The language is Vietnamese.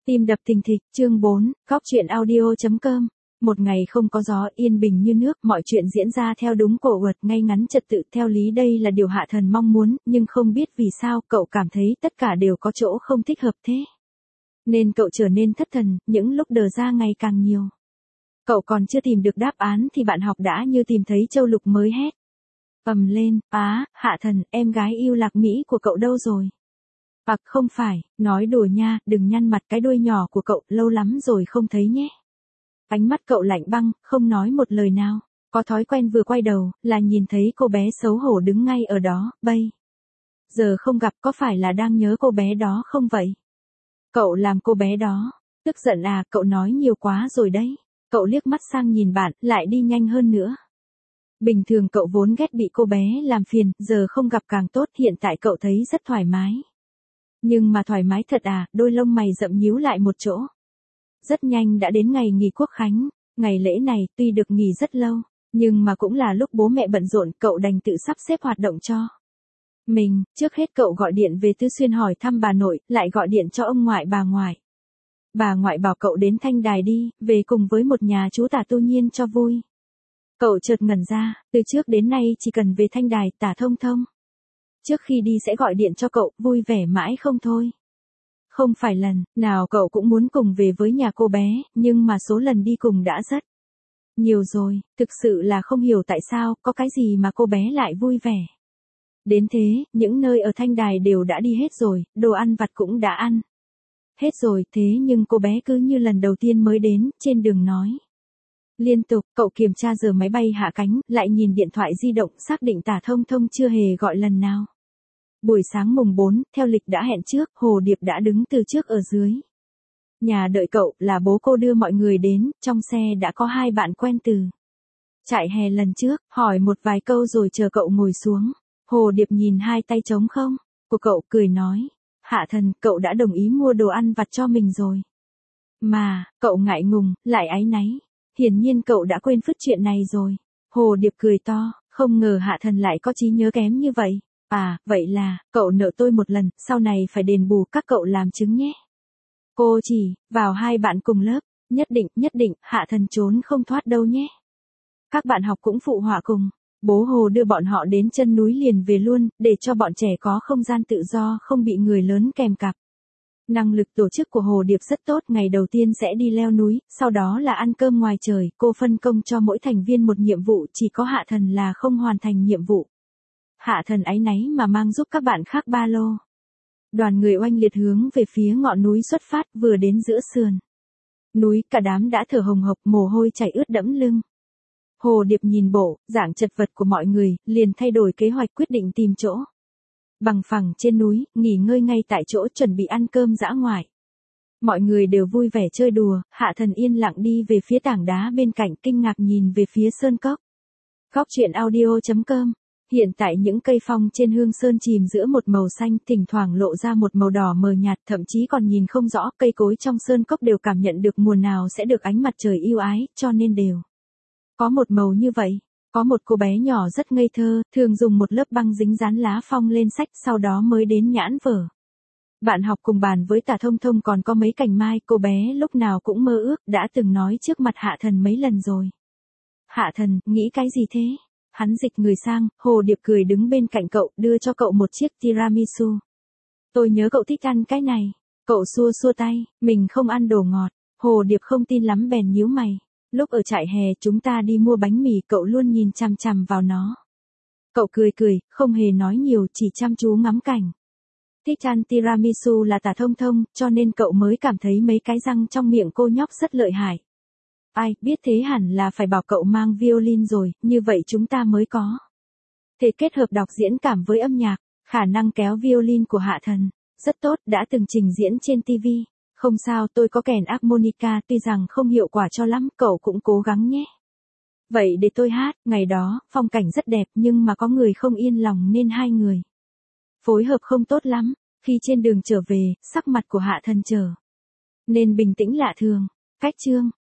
Tim đập thình thịch, chương 4, góc chuyện audio.com. Một ngày không có gió, yên bình như nước, mọi chuyện diễn ra theo đúng cổ luật, ngay ngắn trật tự, theo lý đây là điều Hạ Thần mong muốn, nhưng không biết vì sao cậu cảm thấy tất cả đều có chỗ không thích hợp thế. Nên cậu trở nên thất thần, những lúc đờ ra ngày càng nhiều. Cậu còn chưa tìm được đáp án thì bạn học đã như tìm thấy châu lục mới hét ầm lên, Hạ Thần, em gái yêu lạc Mỹ của cậu đâu rồi? Không phải, nói đùa nha, đừng nhăn mặt, cái đuôi nhỏ của cậu, lâu lắm rồi không thấy nhé. Ánh mắt cậu lạnh băng, không nói một lời nào. Có thói quen vừa quay đầu, là nhìn thấy cô bé xấu hổ đứng ngay ở đó, bây giờ không gặp, có phải là đang nhớ cô bé đó không vậy? Cậu làm cô bé đó tức giận à? Cậu nói nhiều quá rồi đấy. Cậu liếc mắt sang nhìn bạn, lại đi nhanh hơn nữa. Bình thường cậu vốn ghét bị cô bé làm phiền, giờ không gặp càng tốt, hiện tại cậu thấy rất thoải mái. Nhưng mà thoải mái thật à? Đôi lông mày rậm nhíu lại một chỗ. Rất nhanh đã đến ngày nghỉ Quốc khánh. Ngày lễ này tuy được nghỉ rất lâu, nhưng mà cũng là lúc bố mẹ bận rộn, cậu đành tự sắp xếp hoạt động cho mình. Trước hết cậu gọi điện về Tứ Xuyên hỏi thăm bà nội, lại gọi điện cho ông ngoại bà ngoại. Bà ngoại bảo cậu đến Thanh Đài đi, về cùng với một nhà chú Tả Tu Nhiên cho vui. Cậu chợt ngẩn ra, từ trước đến nay chỉ cần về Thanh Đài, Tả Thông Thông trước khi đi sẽ gọi điện cho cậu, vui vẻ mãi không thôi. Không phải lần nào cậu cũng muốn cùng về với nhà cô bé, nhưng mà số lần đi cùng đã rất nhiều rồi, thực sự là không hiểu tại sao, có cái gì mà cô bé lại vui vẻ. Đến thế, những nơi ở Thanh Đài đều đã đi hết rồi, đồ ăn vặt cũng đã ăn hết rồi, thế nhưng cô bé cứ như lần đầu tiên mới đến, trên đường nói liên tục. Cậu kiểm tra giờ máy bay hạ cánh, lại nhìn điện thoại di động, xác định Tả Thông Thông chưa hề gọi lần nào. Buổi sáng mùng 4, theo lịch đã hẹn trước, Hồ Điệp đã đứng từ trước ở dưới nhà đợi cậu, là bố cô đưa mọi người đến, trong xe đã có hai bạn quen từ trại hè lần trước, hỏi một vài câu rồi chờ cậu ngồi xuống. Hồ Điệp nhìn hai tay trống không của cậu, cười nói, Hạ Thần, cậu đã đồng ý mua đồ ăn vặt cho mình rồi. Mà, cậu ngại ngùng, lại áy náy. Hiển nhiên cậu đã quên phứt chuyện này rồi. Hồ Điệp cười to, không ngờ Hạ Thần lại có trí nhớ kém như vậy. Vậy là, cậu nợ tôi một lần, sau này phải đền bù, các cậu làm chứng nhé. Cô chỉ vào hai bạn cùng lớp, nhất định, Hạ Thần trốn không thoát đâu nhé. Các bạn học cũng phụ họa cùng. Bố Hồ đưa bọn họ đến chân núi liền về luôn, để cho bọn trẻ có không gian tự do, không bị người lớn kèm cặp. Năng lực tổ chức của Hồ Điệp rất tốt, ngày đầu tiên sẽ đi leo núi, sau đó là ăn cơm ngoài trời, cô phân công cho mỗi thành viên một nhiệm vụ, chỉ có Hạ Thần là không hoàn thành nhiệm vụ. Hạ Thần áy náy mà mang giúp các bạn khác ba lô. Đoàn người oanh liệt hướng về phía ngọn núi xuất phát, vừa đến giữa sườn núi, cả đám đã thở hồng hộc, mồ hôi chảy ướt đẫm lưng. Hồ Điệp nhìn bộ dạng chật vật của mọi người, liền thay đổi kế hoạch, quyết định tìm chỗ bằng phẳng trên núi, nghỉ ngơi ngay tại chỗ, chuẩn bị ăn cơm dã ngoại. Mọi người đều vui vẻ chơi đùa, Hạ Thần yên lặng đi về phía tảng đá bên cạnh, kinh ngạc nhìn về phía sơn cốc. Góc chuyện audio.com. Hiện tại những cây phong trên hương sơn chìm giữa một màu xanh, thỉnh thoảng lộ ra một màu đỏ mờ nhạt, thậm chí còn nhìn không rõ, cây cối trong sơn cốc đều cảm nhận được mùa nào sẽ được ánh mặt trời yêu ái, cho nên đều có một màu như vậy. Có một cô bé nhỏ rất ngây thơ, thường dùng một lớp băng dính dán lá phong lên sách, sau đó mới đến nhãn vở. Bạn học cùng bàn với Tả Thông Thông còn có mấy cành mai, cô bé lúc nào cũng mơ ước, đã từng nói trước mặt Hạ Thần mấy lần rồi. Hạ Thần, nghĩ cái gì thế? Hắn dịch người sang, Hồ Điệp cười đứng bên cạnh cậu, đưa cho cậu một chiếc tiramisu. Tôi nhớ cậu thích ăn cái này. Cậu xua xua tay, mình không ăn đồ ngọt. Hồ Điệp không tin lắm bèn nhíu mày. Lúc ở trại hè chúng ta đi mua bánh mì, cậu luôn nhìn chằm chằm vào nó. Cậu cười, không hề nói nhiều, chỉ chăm chú ngắm cảnh. Thích ăn tiramisu là Tả Thông Thông, cho nên cậu mới cảm thấy mấy cái răng trong miệng cô nhóc rất lợi hại. Ai biết thế, hẳn là phải bảo cậu mang violin rồi, như vậy chúng ta mới có thể kết hợp đọc diễn cảm với âm nhạc. Khả năng kéo violin của Hạ Thần rất tốt, đã từng trình diễn trên TV. Không sao, tôi có kèn harmonica, tuy rằng không hiệu quả cho lắm, cậu cũng cố gắng nhé. Vậy để tôi hát. Ngày đó, phong cảnh rất đẹp, nhưng mà có người không yên lòng nên hai người phối hợp không tốt lắm. Khi trên đường trở về, sắc mặt của Hạ Thần trở nên bình tĩnh lạ thường. Cách chương